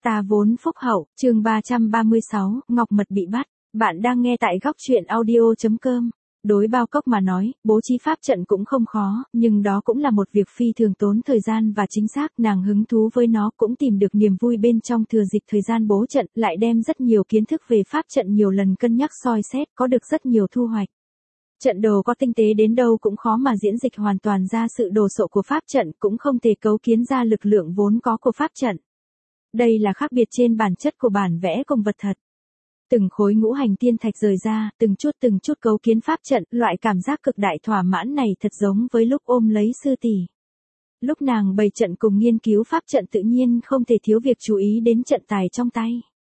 Ta vốn phúc hậu, chương 336, Ngọc Mật bị bắt. Bạn đang nghe tại góc truyện audio.com. Đối Bao Cốc mà nói, bố trí pháp trận cũng không khó, nhưng đó cũng là một việc phi thường tốn thời gian và chính xác. Nàng hứng thú với nó cũng tìm được niềm vui bên trong thừa dịp thời gian bố trận, lại đem rất nhiều kiến thức về pháp trận nhiều lần cân nhắc soi xét, có được rất nhiều thu hoạch. Trận đồ có tinh tế đến đâu cũng khó mà diễn dịch hoàn toàn ra sự đồ sộ của pháp trận, cũng không thể cấu kiến ra lực lượng vốn có của pháp trận. Đây là khác biệt trên bản chất của bản vẽ cùng vật thật. Từng khối ngũ hành tiên thạch rời ra, từng chút cấu kiến pháp trận, loại cảm giác cực đại thỏa mãn này thật giống với lúc ôm lấy sư tỷ. Lúc nàng bày trận cùng nghiên cứu pháp trận tự nhiên không thể thiếu việc chú ý đến trận tài trong tay.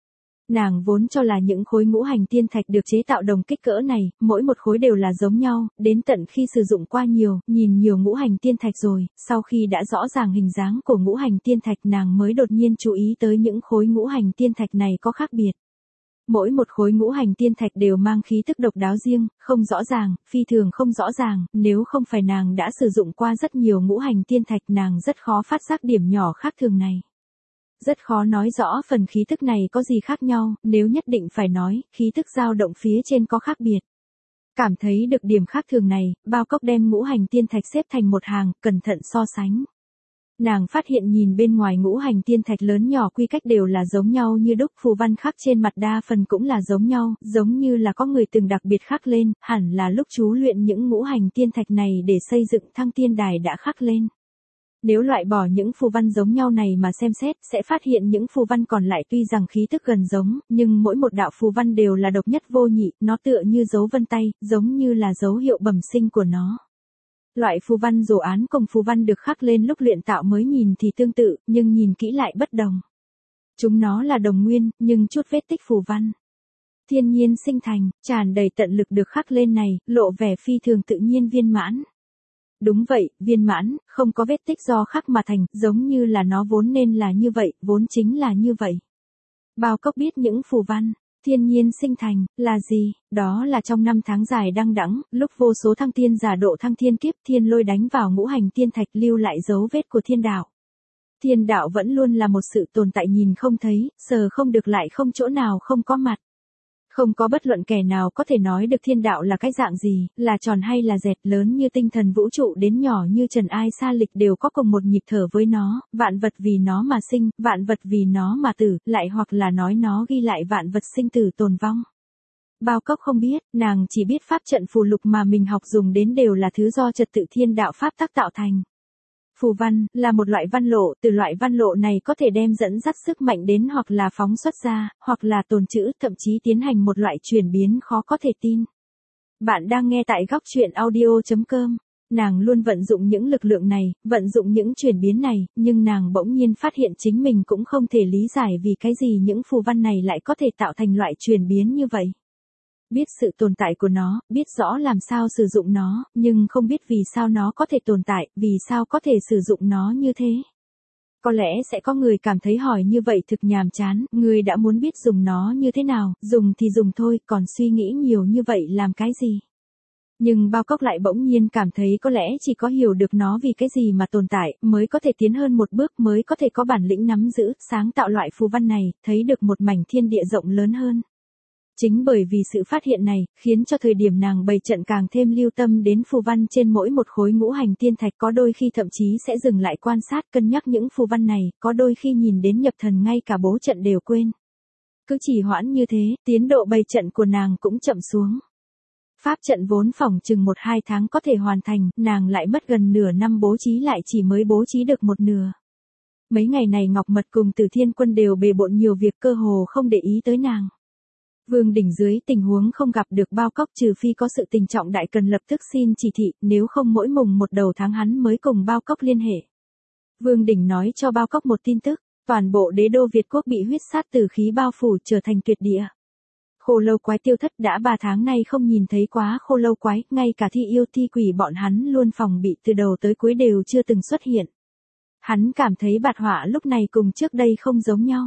Nàng vốn cho là những khối ngũ hành tiên thạch được chế tạo đồng kích cỡ này, mỗi một khối đều là giống nhau, đến tận khi sử dụng qua nhìn nhiều ngũ hành tiên thạch rồi, sau khi đã rõ ràng hình dáng của ngũ hành tiên thạch nàng mới đột nhiên chú ý tới những khối ngũ hành tiên thạch này có khác biệt. Mỗi một khối ngũ hành tiên thạch đều mang khí thức độc đáo riêng, không rõ ràng, phi thường không rõ ràng, nếu không phải nàng đã sử dụng qua rất nhiều ngũ hành tiên thạch nàng rất khó phát giác điểm nhỏ khác thường này. Rất khó nói rõ phần khí thức này có gì khác nhau, nếu nhất định phải nói, khí thức dao động phía trên có khác biệt. Cảm thấy được điểm khác thường này, Bao Cốc đem ngũ hành tiên thạch xếp thành một hàng, cẩn thận so sánh. Nàng phát hiện nhìn bên ngoài ngũ hành tiên thạch lớn nhỏ quy cách đều là giống nhau như đúc, phù văn khắc trên mặt đa phần cũng là giống nhau, giống như là có người từng đặc biệt khắc lên, hẳn là lúc chú luyện những ngũ hành tiên thạch này để xây dựng Thăng Tiên Đài đã khắc lên. Nếu loại bỏ những phù văn giống nhau này mà xem xét, sẽ phát hiện những phù văn còn lại tuy rằng khí thức gần giống, nhưng mỗi một đạo phù văn đều là độc nhất vô nhị, nó tựa như dấu vân tay, giống như là dấu hiệu bẩm sinh của nó. Loại phù văn dồ án cùng phù văn được khắc lên lúc luyện tạo mới nhìn thì tương tự, nhưng nhìn kỹ lại bất đồng. Chúng nó là đồng nguyên, nhưng chút vết tích phù văn. Thiên nhiên sinh thành, tràn đầy tận lực được khắc lên này, lộ vẻ phi thường tự nhiên viên mãn. Đúng vậy, viên mãn, không có vết tích do khắc mà thành, giống như là nó vốn nên là như vậy, vốn chính là như vậy. Bao Cốc biết những phù văn, thiên nhiên sinh thành, là gì? Đó là trong năm tháng dài đăng đẵng, lúc vô số thăng tiên giả độ thăng thiên kiếp, thiên lôi đánh vào ngũ hành tiên thạch lưu lại dấu vết của thiên đạo. Thiên đạo vẫn luôn là một sự tồn tại nhìn không thấy, sờ không được lại không chỗ nào không có mặt. Không có bất luận kẻ nào có thể nói được thiên đạo là cái dạng gì, là tròn hay là dẹt, lớn như tinh thần vũ trụ đến nhỏ như trần ai sa lịch đều có cùng một nhịp thở với nó, vạn vật vì nó mà sinh, vạn vật vì nó mà tử, lại hoặc là nói nó ghi lại vạn vật sinh tử tồn vong. Bao Cốc không biết, nàng chỉ biết pháp trận phù lục mà mình học dùng đến đều là thứ do trật tự thiên đạo pháp tắc tạo thành. Phù văn, là một loại văn lộ, từ loại văn lộ này có thể đem dẫn dắt sức mạnh đến hoặc là phóng xuất ra, hoặc là tồn trữ, thậm chí tiến hành một loại chuyển biến khó có thể tin. Bạn đang nghe tại góc truyện audio.com. Nàng luôn vận dụng những lực lượng này, vận dụng những chuyển biến này, nhưng nàng bỗng nhiên phát hiện chính mình cũng không thể lý giải vì cái gì những phù văn này lại có thể tạo thành loại chuyển biến như vậy. Biết sự tồn tại của nó, biết rõ làm sao sử dụng nó, nhưng không biết vì sao nó có thể tồn tại, vì sao có thể sử dụng nó như thế. Có lẽ sẽ có người cảm thấy hỏi như vậy thực nhàm chán, người đã muốn biết dùng nó như thế nào, dùng thì dùng thôi, còn suy nghĩ nhiều như vậy làm cái gì. Nhưng Bao Cốc lại bỗng nhiên cảm thấy có lẽ chỉ có hiểu được nó vì cái gì mà tồn tại, mới có thể tiến hơn một bước, mới có thể có bản lĩnh nắm giữ, sáng tạo loại phù văn này, thấy được một mảnh thiên địa rộng lớn hơn. Chính bởi vì sự phát hiện này, khiến cho thời điểm nàng bày trận càng thêm lưu tâm đến phù văn trên mỗi một khối ngũ hành tiên thạch, có đôi khi thậm chí sẽ dừng lại quan sát cân nhắc những phù văn này, có đôi khi nhìn đến nhập thần ngay cả bố trận đều quên. Cứ trì hoãn như thế, tiến độ bày trận của nàng cũng chậm xuống. Pháp trận vốn phỏng chừng 1-2 tháng có thể hoàn thành, nàng lại mất gần nửa năm bố trí lại chỉ mới bố trí được một nửa. Mấy ngày này Ngọc Mật cùng Từ Thiên Quân đều bề bộn nhiều việc cơ hồ không để ý tới nàng. Vương Đỉnh dưới tình huống không gặp được Bao Cốc trừ phi có sự tình trọng đại cần lập tức xin chỉ thị, nếu không mỗi mùng một đầu tháng hắn mới cùng Bao Cốc liên hệ. Vương Đỉnh nói cho Bao Cốc một tin tức, toàn bộ đế đô Việt quốc bị huyết sát tử khí bao phủ trở thành tuyệt địa. Khô Lâu Quái tiêu thất đã 3 tháng nay không nhìn thấy quá Khô Lâu Quái, ngay cả thi yêu thi quỷ bọn hắn luôn phòng bị từ đầu tới cuối đều chưa từng xuất hiện. Hắn cảm thấy Bạt Họa lúc này cùng trước đây không giống nhau.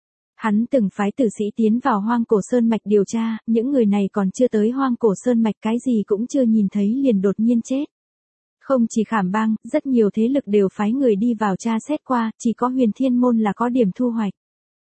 Hắn từng phái tử sĩ tiến vào Hoang Cổ Sơn Mạch điều tra, những người này còn chưa tới Hoang Cổ Sơn Mạch cái gì cũng chưa nhìn thấy liền đột nhiên chết. Không chỉ Khảm Bang, rất nhiều thế lực đều phái người đi vào tra xét qua, chỉ có Huyền Thiên Môn là có điểm thu hoạch.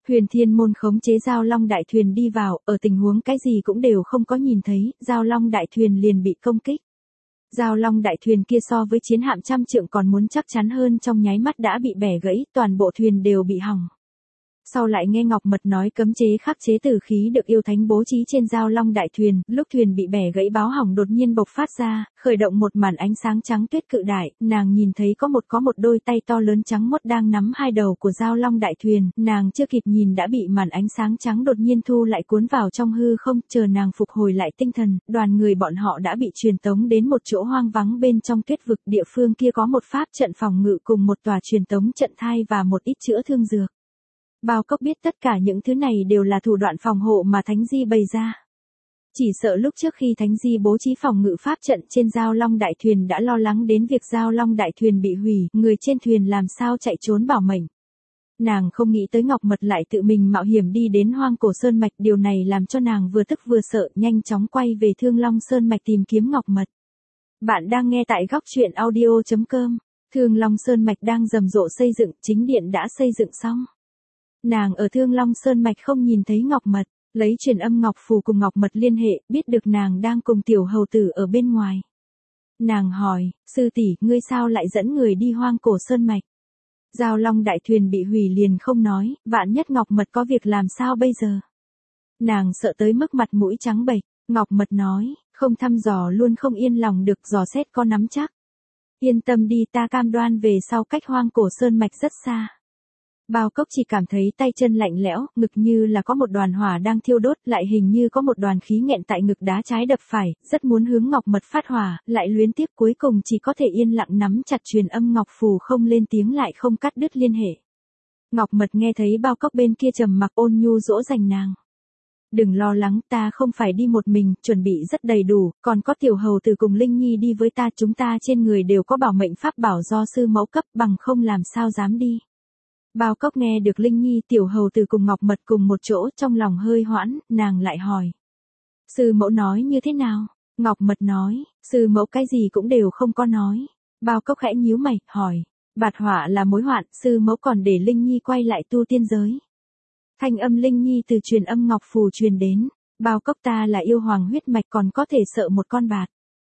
Huyền Thiên Môn khống chế Giao Long đại thuyền đi vào, ở tình huống cái gì cũng đều không có nhìn thấy, Giao Long đại thuyền liền bị công kích. Giao Long đại thuyền kia so với chiến hạm trăm trượng còn muốn chắc chắn hơn, trong nháy mắt đã bị bẻ gãy, toàn bộ thuyền đều bị hỏng. Sau lại nghe Ngọc Mật nói cấm chế khắc chế tử khí được yêu thánh bố trí trên Giao Long đại thuyền, lúc thuyền bị bẻ gãy báo hỏng đột nhiên bộc phát ra, khởi động một màn ánh sáng trắng tuyết cự đại, nàng nhìn thấy có một đôi tay to lớn trắng muốt đang nắm hai đầu của Giao Long đại thuyền, nàng chưa kịp nhìn đã bị màn ánh sáng trắng đột nhiên thu lại cuốn vào trong hư không, chờ nàng phục hồi lại tinh thần, đoàn người bọn họ đã bị truyền tống đến một chỗ hoang vắng bên trong tuyết vực, địa phương kia có một pháp trận phòng ngự cùng một tòa truyền tống trận thai và một ít chữa thương dược. Bao Cốc biết tất cả những thứ này đều là thủ đoạn phòng hộ mà Thánh Di bày ra. Chỉ sợ lúc trước khi Thánh Di bố trí phòng ngự pháp trận trên Giao Long đại thuyền đã lo lắng đến việc Giao Long đại thuyền bị hủy, người trên thuyền làm sao chạy trốn bảo mệnh. Nàng không nghĩ tới Ngọc Mật lại tự mình mạo hiểm đi đến Hoang Cổ Sơn Mạch, điều này làm cho nàng vừa tức vừa sợ, nhanh chóng quay về Thương Long Sơn Mạch tìm kiếm Ngọc Mật. Bạn đang nghe tại góc truyện audio.com. Thương Long Sơn Mạch đang rầm rộ xây dựng, chính điện đã xây dựng xong. Nàng ở Thương Long Sơn Mạch không nhìn thấy Ngọc Mật, lấy truyền âm ngọc phù cùng Ngọc Mật liên hệ, biết được nàng đang cùng tiểu hầu tử ở bên ngoài. Nàng hỏi, sư tỷ, ngươi sao lại dẫn người đi Hoang Cổ Sơn Mạch? Giao Long đại thuyền bị hủy liền không nói, vạn nhất Ngọc Mật có việc làm sao bây giờ? Nàng sợ tới mức mặt mũi trắng bệch, Ngọc Mật nói, không thăm dò luôn không yên lòng được, dò xét có nắm chắc. Yên tâm đi, ta cam đoan về sau cách Hoang Cổ Sơn Mạch rất xa. Bao Cốc chỉ cảm thấy tay chân lạnh lẽo, ngực như là có một đoàn hỏa đang thiêu đốt, lại hình như có một đoàn khí nghẹn tại ngực đá trái đập phải, rất muốn hướng Ngọc Mật phát hỏa, lại luyến tiếc cuối cùng chỉ có thể yên lặng nắm chặt truyền âm ngọc phù không lên tiếng lại không cắt đứt liên hệ. Ngọc Mật nghe thấy Bao Cốc bên kia trầm mặc ôn nhu dỗ dành nàng. Đừng lo lắng, ta không phải đi một mình, chuẩn bị rất đầy đủ, còn có tiểu hầu tử cùng Linh Nhi đi với ta, chúng ta trên người đều có bảo mệnh pháp bảo do sư mẫu cấp, bằng không làm sao dám đi. Bao Cốc nghe được Linh Nhi tiểu hầu tử cùng Ngọc Mật cùng một chỗ, trong lòng hơi hoãn, nàng lại hỏi. Sư mẫu nói như thế nào? Ngọc Mật nói, sư mẫu cái gì cũng đều không có nói. Bao Cốc khẽ nhíu mày, hỏi. Bạt họa là mối hoạn, sư mẫu còn để Linh Nhi quay lại tu tiên giới. Thanh âm Linh Nhi từ truyền âm ngọc phù truyền đến. Bao Cốc, ta là yêu hoàng huyết mạch, còn có thể sợ một con bạt.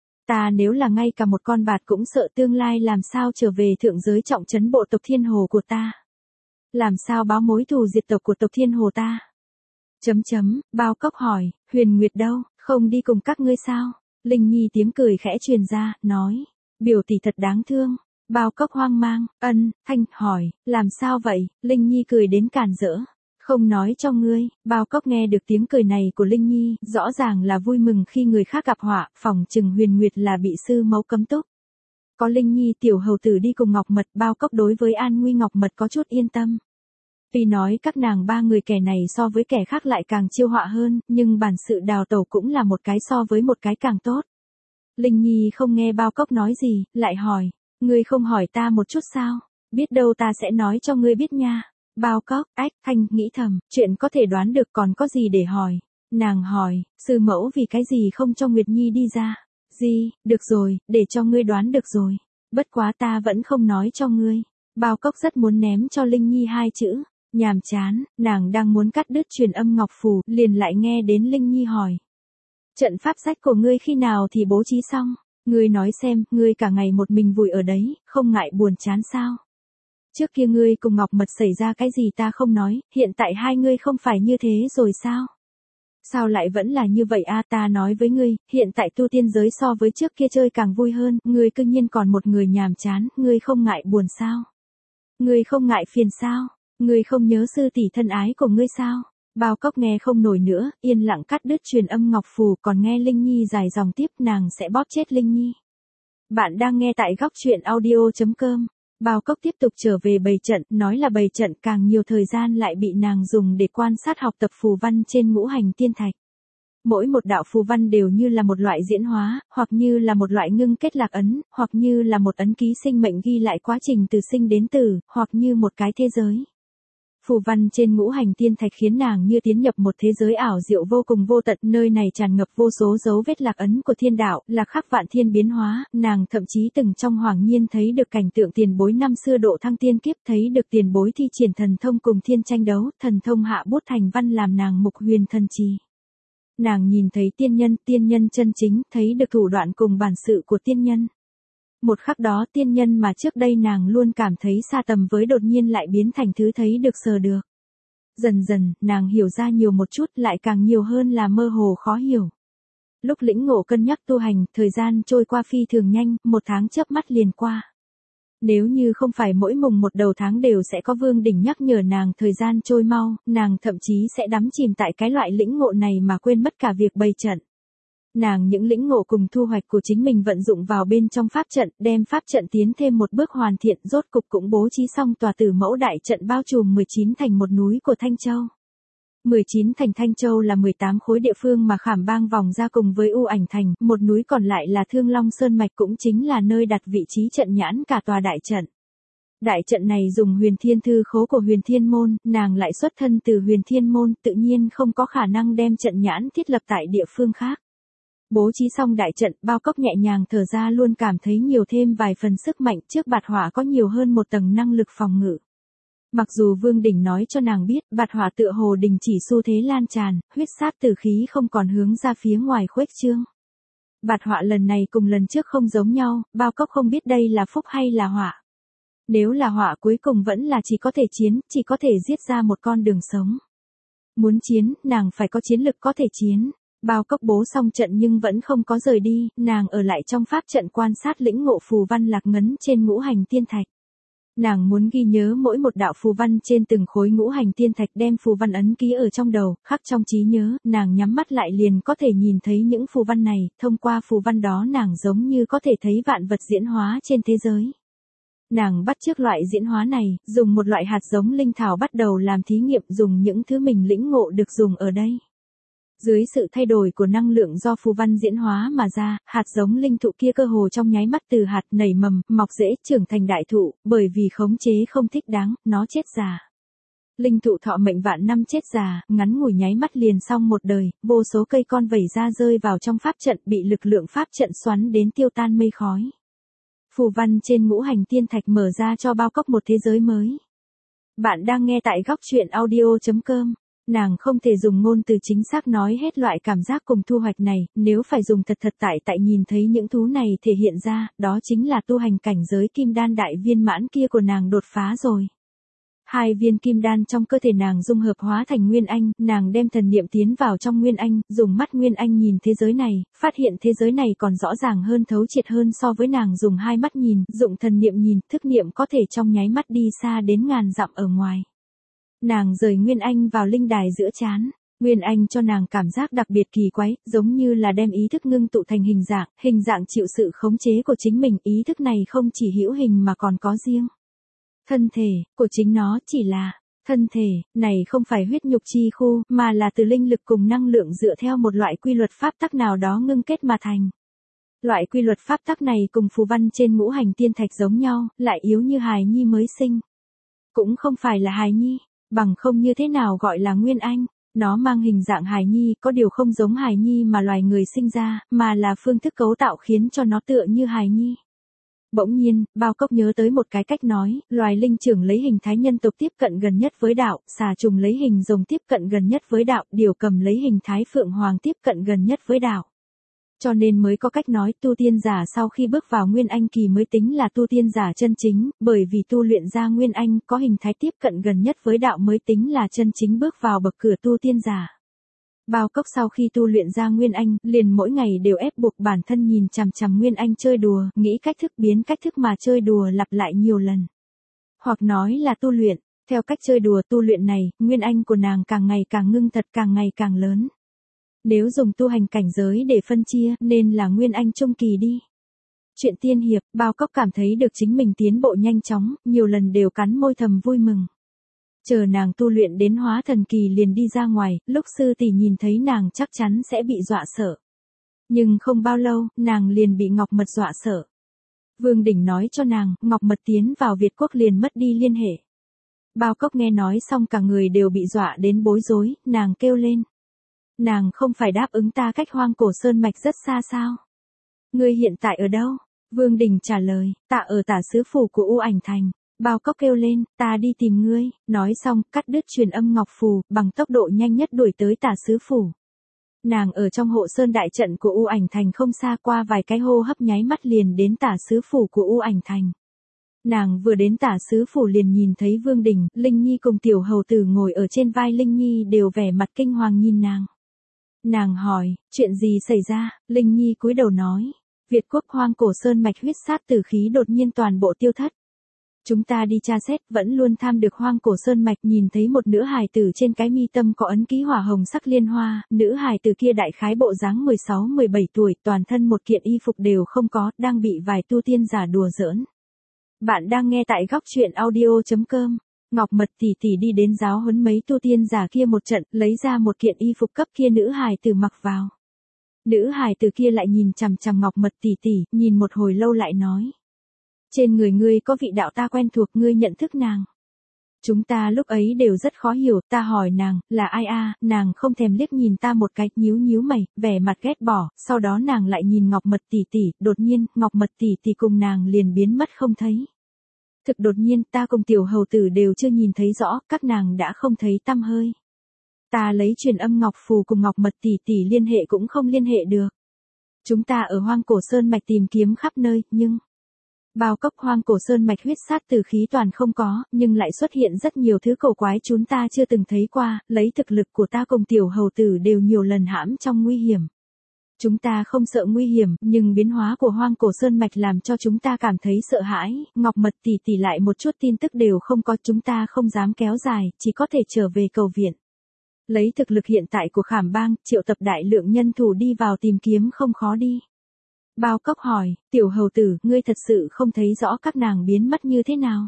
Ta nếu là ngay cả một con bạt cũng sợ, tương lai làm sao trở về thượng giới trọng trấn bộ tộc Thiên Hồ của ta. Làm sao báo mối thù diệt tộc của tộc Thiên Hồ ta? Bao Cốc hỏi, Huyền Nguyệt đâu, không đi cùng các ngươi sao? Linh Nhi tiếng cười khẽ truyền ra, nói, biểu tỷ thật đáng thương. Bao Cốc hoang mang, Thanh hỏi, làm sao vậy? Linh Nhi cười đến càn rỡ. Không nói cho ngươi. Bao Cốc nghe được tiếng cười này của Linh Nhi, rõ ràng là vui mừng khi người khác gặp họa, phỏng chừng Huyền Nguyệt là bị sư mẫu cấm túc. Có Linh Nhi tiểu hầu tử đi cùng Ngọc Mật, Bao Cốc đối với an nguy Ngọc Mật có chút yên tâm. Tuy nói các nàng ba người kẻ này so với kẻ khác lại càng chiêu họa hơn, nhưng bản sự đào tẩu cũng là một cái so với một cái càng tốt. Linh Nhi không nghe Bao Cốc nói gì, lại hỏi, ngươi không hỏi ta một chút sao? Biết đâu ta sẽ nói cho ngươi biết nha. Bao Cốc, Thanh nghĩ thầm, chuyện có thể đoán được, còn có gì để hỏi. Nàng hỏi, sư mẫu vì cái gì không cho Nguyệt Nhi đi ra? Được rồi, để cho ngươi đoán được rồi. Bất quá ta vẫn không nói cho ngươi. Bao Cốc rất muốn ném cho Linh Nhi hai chữ. Nhàm chán, nàng đang muốn cắt đứt truyền âm ngọc phù, liền lại nghe đến Linh Nhi hỏi. Trận pháp sách của ngươi khi nào thì bố trí xong? Ngươi nói xem, ngươi cả ngày một mình vùi ở đấy, không ngại buồn chán sao? Trước kia ngươi cùng Ngọc Mật xảy ra cái gì ta không nói, hiện tại hai ngươi không phải như thế rồi sao? Sao lại vẫn là như vậy a? Ta nói với ngươi, hiện tại tu tiên giới so với trước kia chơi càng vui hơn, ngươi cư nhiên còn một người nhàm chán, ngươi không ngại buồn sao? Ngươi không ngại phiền sao? Ngươi không nhớ sư tỷ thân ái của ngươi sao? Bao Cốc nghe không nổi nữa, yên lặng cắt đứt truyền âm ngọc phù, còn nghe Linh Nhi dài dòng tiếp, nàng sẽ bóp chết Linh Nhi. Bạn đang nghe tại góc truyện audio.com. Bao Cốc tiếp tục trở về bày trận, nói là bày trận, càng nhiều thời gian lại bị nàng dùng để quan sát học tập phù văn trên ngũ hành tiên thạch. Mỗi một đạo phù văn đều như là một loại diễn hóa, hoặc như là một loại ngưng kết lạc ấn, hoặc như là một ấn ký sinh mệnh ghi lại quá trình từ sinh đến tử, hoặc như một cái thế giới. Phù văn trên ngũ hành tiên thạch khiến nàng như tiến nhập một thế giới ảo diệu vô cùng vô tận, nơi này tràn ngập vô số dấu vết lạc ấn của thiên đạo, lạc khắc vạn thiên biến hóa, nàng thậm chí từng trong hoàng nhiên thấy được cảnh tượng tiền bối năm xưa độ thăng tiên kiếp, thấy được tiền bối thi triển thần thông cùng thiên tranh đấu, thần thông hạ bút thành văn làm nàng mục huyền thần trì. Nàng nhìn thấy tiên nhân chân chính, thấy được thủ đoạn cùng bản sự của tiên nhân. Một khắc đó tiên nhân mà trước đây nàng luôn cảm thấy xa tầm với đột nhiên lại biến thành thứ thấy được sờ được. Dần dần, nàng hiểu ra nhiều một chút, lại càng nhiều hơn là mơ hồ khó hiểu. Lúc lĩnh ngộ cân nhắc tu hành, thời gian trôi qua phi thường nhanh, 1 tháng chớp mắt liền qua. Nếu như không phải mỗi mùng 1 đầu tháng đều sẽ có Vương Đỉnh nhắc nhở nàng thời gian trôi mau, nàng thậm chí sẽ đắm chìm tại cái loại lĩnh ngộ này mà quên mất cả việc bày trận. Nàng những lĩnh ngộ cùng thu hoạch của chính mình vận dụng vào bên trong pháp trận, đem pháp trận tiến thêm một bước hoàn thiện, rốt cục cũng bố trí xong tòa Tử Mẫu đại trận bao trùm 19 thành một núi của Thanh Châu. 19 thành Thanh Châu là 18 khối địa phương mà Khảm Bang vòng ra cùng với U Ảnh thành, một núi còn lại là Thương Long Sơn mạch, cũng chính là nơi đặt vị trí trận nhãn cả tòa đại trận. Đại trận này dùng Huyền Thiên Thư Khố của Huyền Thiên môn, nàng lại xuất thân từ Huyền Thiên môn, tự nhiên không có khả năng đem trận nhãn thiết lập tại địa phương khác. Bố trí xong đại trận, Bao Cốc nhẹ nhàng thở ra, luôn cảm thấy nhiều thêm vài phần sức mạnh, trước bạt hỏa có nhiều hơn một tầng năng lực phòng ngự. Mặc dù Vương Đỉnh nói cho nàng biết, bạt hỏa tựa hồ đình chỉ xu thế lan tràn, huyết sát tử khí không còn hướng ra phía ngoài khuếch trương. Bạt hỏa lần này cùng lần trước không giống nhau, Bao Cốc không biết đây là phúc hay là họa. Nếu là họa cuối cùng vẫn là chỉ có thể chiến, chỉ có thể giết ra một con đường sống. Muốn chiến, nàng phải có chiến lực có thể chiến. Bao Cốc bố xong trận nhưng vẫn không có rời đi, nàng ở lại trong pháp trận quan sát lĩnh ngộ phù văn lạc ngấn trên ngũ hành tiên thạch. Nàng muốn ghi nhớ mỗi một đạo phù văn trên từng khối ngũ hành tiên thạch, đem phù văn ấn ký ở trong đầu, khắc trong trí nhớ, nàng nhắm mắt lại liền có thể nhìn thấy những phù văn này, thông qua phù văn đó nàng giống như có thể thấy vạn vật diễn hóa trên thế giới. Nàng bắt chước loại diễn hóa này, dùng một loại hạt giống linh thảo bắt đầu làm thí nghiệm, dùng những thứ mình lĩnh ngộ được dùng ở đây. Dưới sự thay đổi của năng lượng do phù văn diễn hóa mà ra, hạt giống linh thụ kia cơ hồ trong nháy mắt từ hạt nảy mầm, mọc rễ, trưởng thành đại thụ, bởi vì khống chế không thích đáng, nó chết già. Linh thụ thọ mệnh vạn năm chết già, ngắn ngủi nháy mắt liền xong một đời, vô số cây con vẩy ra rơi vào trong pháp trận, bị lực lượng pháp trận xoắn đến tiêu tan mây khói. Phù văn trên ngũ hành tiên thạch mở ra cho Bao Cốc một thế giới mới. Bạn đang nghe tại Góc Truyện Audio.com. Nàng không thể dùng ngôn từ chính xác nói hết loại cảm giác cùng thu hoạch này, nếu phải dùng thật tại nhìn thấy những thứ này thể hiện ra, đó chính là tu hành cảnh giới kim đan đại viên mãn kia của nàng đột phá rồi. 2 viên kim đan trong cơ thể nàng dung hợp hóa thành Nguyên Anh, nàng đem thần niệm tiến vào trong Nguyên Anh, dùng mắt Nguyên Anh nhìn thế giới này, phát hiện thế giới này còn rõ ràng hơn, thấu triệt hơn so với nàng dùng 2 mắt nhìn, dụng thần niệm nhìn, thức niệm có thể trong nháy mắt đi xa đến ngàn dặm ở ngoài. Nàng rời Nguyên Anh vào linh đài giữa trán. Nguyên Anh cho nàng cảm giác đặc biệt kỳ quái, giống như là đem ý thức ngưng tụ thành hình dạng chịu sự khống chế của chính mình, ý thức này không chỉ hữu hình mà còn có riêng. Thân thể của chính nó chỉ là thân thể, này không phải huyết nhục chi khu, mà là từ linh lực cùng năng lượng dựa theo một loại quy luật pháp tắc nào đó ngưng kết mà thành. Loại quy luật pháp tắc này cùng phù văn trên ngũ hành tiên thạch giống nhau, lại yếu như hài nhi mới sinh. Cũng không phải là hài nhi, bằng không như thế nào gọi là Nguyên Anh. Nó mang hình dạng hài nhi, có điều không giống hài nhi mà loài người sinh ra, mà là phương thức cấu tạo khiến cho nó tựa như hài nhi. Bỗng nhiên, Bao Cốc nhớ tới một cái cách nói, loài linh trưởng lấy hình thái nhân tộc tiếp cận gần nhất với đạo, xà trùng lấy hình rồng tiếp cận gần nhất với đạo, điều cầm lấy hình thái phượng hoàng tiếp cận gần nhất với đạo. Cho nên mới có cách nói tu tiên giả sau khi bước vào Nguyên Anh kỳ mới tính là tu tiên giả chân chính, bởi vì tu luyện ra Nguyên Anh có hình thái tiếp cận gần nhất với đạo mới tính là chân chính bước vào bậc cửa tu tiên giả. Bao Cốc sau khi tu luyện ra Nguyên Anh, liền mỗi ngày đều ép buộc bản thân nhìn chằm chằm Nguyên Anh chơi đùa, nghĩ cách thức biến cách thức mà chơi đùa lặp lại nhiều lần. Hoặc nói là tu luyện, theo cách chơi đùa tu luyện này, Nguyên Anh của nàng càng ngày càng ngưng thật, càng ngày càng lớn. Nếu dùng tu hành cảnh giới để phân chia, nên là Nguyên Anh trung kỳ đi. Chuyện tiên hiệp, Bao Cốc cảm thấy được chính mình tiến bộ nhanh chóng, nhiều lần đều cắn môi thầm vui mừng. Chờ nàng tu luyện đến hóa thần kỳ liền đi ra ngoài, lúc sư tỷ nhìn thấy nàng chắc chắn sẽ bị dọa sợ. Nhưng không bao lâu, nàng liền bị Ngọc Mật dọa sợ. Vương Đỉnh nói cho nàng, Ngọc Mật tiến vào Việt quốc liền mất đi liên hệ. Bao Cốc nghe nói xong cả người đều bị dọa đến bối rối, nàng kêu lên. Nàng không phải đáp ứng ta cách Hoang Cổ Sơn Mạch rất xa sao? Ngươi hiện tại ở đâu? Vương Đình trả lời, ta ở Tả Sứ Phủ của U Ảnh Thành. Bao Cốc kêu lên, ta đi tìm ngươi, nói xong, cắt đứt truyền âm ngọc phù, bằng tốc độ nhanh nhất đuổi tới Tả Sứ Phủ. Nàng ở trong hộ sơn đại trận của U Ảnh Thành không xa, qua vài cái hô hấp nháy mắt liền đến Tả Sứ Phủ của U Ảnh Thành. Nàng vừa đến Tả Sứ Phủ liền nhìn thấy Vương Đình, Linh Nhi cùng tiểu hầu tử ngồi ở trên vai Linh Nhi đều vẻ mặt kinh hoàng nhìn nàng. Nàng hỏi, chuyện gì xảy ra? Linh Nhi cúi đầu nói, Việt quốc Hoang Cổ Sơn Mạch huyết sát tử khí đột nhiên toàn bộ tiêu thất. Chúng ta đi tra xét, vẫn luôn tham được Hoang Cổ Sơn Mạch, nhìn thấy một nữ hài tử trên cái mi tâm có ấn ký hỏa hồng sắc liên hoa, nữ hài tử kia đại khái bộ dáng 16-17 tuổi, toàn thân một kiện y phục đều không có, đang bị vài tu tiên giả đùa giỡn. Bạn đang nghe tại góc truyện audio.com. Ngọc Mật tỷ tỷ đi đến giáo huấn mấy tu tiên giả kia một trận, lấy ra một kiện y phục cấp kia nữ hài tử mặc vào. Nữ hài tử kia lại nhìn chằm chằm Ngọc Mật tỷ tỷ, nhìn một hồi lâu lại nói. Trên người ngươi có vị đạo ta quen thuộc, ngươi nhận thức nàng. Chúng ta lúc ấy đều rất khó hiểu, ta hỏi nàng, là ai a? Nàng không thèm liếc nhìn ta một cái, nhíu nhíu mày, vẻ mặt ghét bỏ, sau đó nàng lại nhìn Ngọc Mật tỷ tỷ, đột nhiên, Ngọc Mật tỷ tỷ cùng nàng liền biến mất không thấy. Thực đột nhiên, ta cùng tiểu hầu tử đều chưa nhìn thấy rõ, các nàng đã không thấy tăm hơi. Ta lấy truyền âm ngọc phù cùng Ngọc Mật tỷ tỷ liên hệ cũng không liên hệ được. Chúng ta ở Hoang Cổ Sơn Mạch tìm kiếm khắp nơi, nhưng Bao Cốc Hoang Cổ Sơn Mạch huyết sát tử khí toàn không có, nhưng lại xuất hiện rất nhiều thứ cổ quái chúng ta chưa từng thấy qua, lấy thực lực của ta cùng tiểu hầu tử đều nhiều lần hãm trong nguy hiểm. Chúng ta không sợ nguy hiểm, nhưng biến hóa của Hoang Cổ Sơn Mạch làm cho chúng ta cảm thấy sợ hãi, Ngọc Mật tỷ tỷ lại một chút tin tức đều không có, chúng ta không dám kéo dài, chỉ có thể trở về cầu viện. Lấy thực lực hiện tại của Khảm Bang, triệu tập đại lượng nhân thủ đi vào tìm kiếm không khó đi. Bao Cốc hỏi, tiểu hầu tử, ngươi thật sự không thấy rõ các nàng biến mất như thế nào?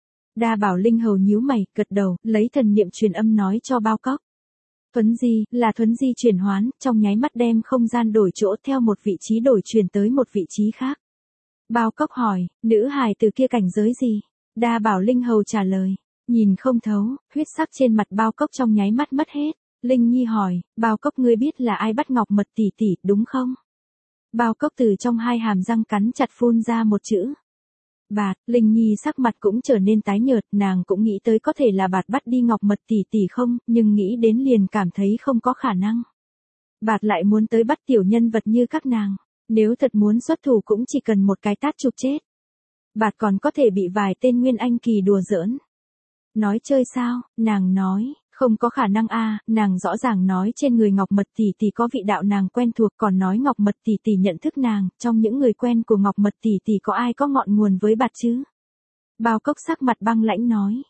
Đa Bảo Linh hầu nhíu mày, gật đầu, lấy thần niệm truyền âm nói cho Bao Cốc. Thuấn di, là thuấn di chuyển hoán, trong nháy mắt đem không gian đổi chỗ theo một vị trí đổi truyền tới một vị trí khác. Bao Cốc hỏi, nữ hài từ kia cảnh giới gì? Đa Bảo Linh hầu trả lời, nhìn không thấu, huyết sắc trên mặt Bao Cốc trong nháy mắt mất hết. Linh Nhi hỏi, Bao Cốc ngươi biết là ai bắt Ngọc Mật tỷ tỷ, đúng không? Bao Cốc từ trong hai hàm răng cắn chặt phun ra một chữ. Bạt. Linh Nhi sắc mặt cũng trở nên tái nhợt, nàng cũng nghĩ tới có thể là Bạt bắt đi Ngọc Mật tỷ tỷ không, nhưng nghĩ đến liền cảm thấy không có khả năng. Bạt lại muốn tới bắt tiểu nhân vật như các nàng, nếu thật muốn xuất thủ cũng chỉ cần một cái tát chụp chết. Bạt còn có thể bị vài tên Nguyên Anh kỳ đùa giỡn. Nói chơi sao? Nàng nói, không có khả năng a, nàng rõ ràng nói trên người Ngọc Mật tỷ tỷ có vị đạo nàng quen thuộc, còn nói Ngọc Mật tỷ tỷ nhận thức nàng, trong những người quen của Ngọc Mật tỷ tỷ có ai có ngọn nguồn với Bạt chứ? Bao Cốc sắc mặt băng lãnh nói,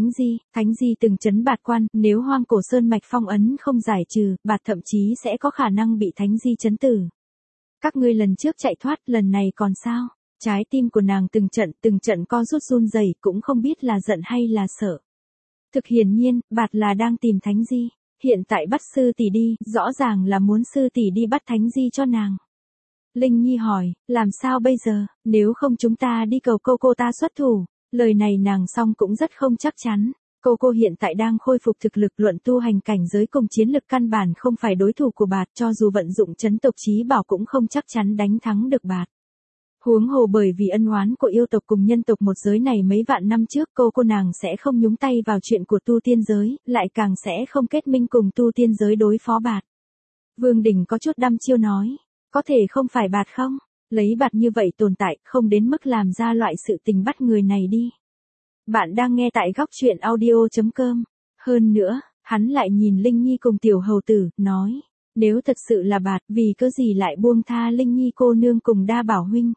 Thánh Di từng trấn Bạt quan, nếu Hoang Cổ Sơn Mạch phong ấn không giải trừ, Bạt thậm chí sẽ có khả năng bị Thánh Di trấn tử. Các ngươi lần trước chạy thoát, lần này còn sao? Trái tim của nàng từng trận co rút run rẩy, cũng không biết là giận hay là sợ. Thực hiển nhiên, Bạt là đang tìm Thánh Di, hiện tại bắt sư tỷ đi, rõ ràng là muốn sư tỷ đi bắt Thánh Di cho nàng. Linh Nhi hỏi, làm sao bây giờ, nếu không chúng ta đi cầu cô ta xuất thủ, lời này nàng xong cũng rất không chắc chắn. Cô hiện tại đang khôi phục thực lực, luận tu hành cảnh giới cùng chiến lực căn bản không phải đối thủ của Bạt, cho dù vận dụng trấn tộc chí bảo cũng không chắc chắn đánh thắng được Bạt. Huống hồ bởi vì ân oán của yêu tộc cùng nhân tộc một giới này mấy vạn năm trước, cô nàng sẽ không nhúng tay vào chuyện của tu tiên giới, lại càng sẽ không kết minh cùng tu tiên giới đối phó Bạt. Vương Đình có chút đăm chiêu nói, có thể không phải Bạt không? Lấy Bạt như vậy tồn tại, không đến mức làm ra loại sự tình bắt người này đi. Bạn đang nghe tại góc truyện audio.com. Hơn nữa, hắn lại nhìn Linh Nhi cùng tiểu hầu tử, nói, nếu thật sự là Bạt, vì cớ gì lại buông tha Linh Nhi cô nương cùng Đa Bảo huynh?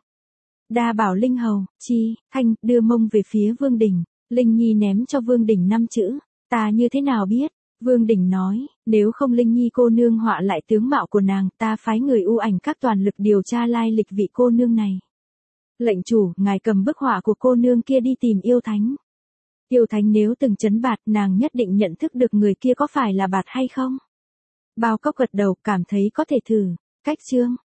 Đa Bảo Linh hầu, Thanh, đưa mông về phía Vương Đình. Linh Nhi ném cho Vương Đình 5 chữ, ta như thế nào biết? Vương Đình nói, nếu không Linh Nhi cô nương họa lại tướng mạo của nàng, ta phái người U Ảnh các toàn lực điều tra lai lịch vị cô nương này. Lệnh chủ, ngài cầm bức họa của cô nương kia đi tìm yêu thánh. Yêu thánh nếu từng trấn Bạt, nàng nhất định nhận thức được người kia có phải là Bạt hay không? Bao Cốc gật đầu, cảm thấy có thể thử. Cách chương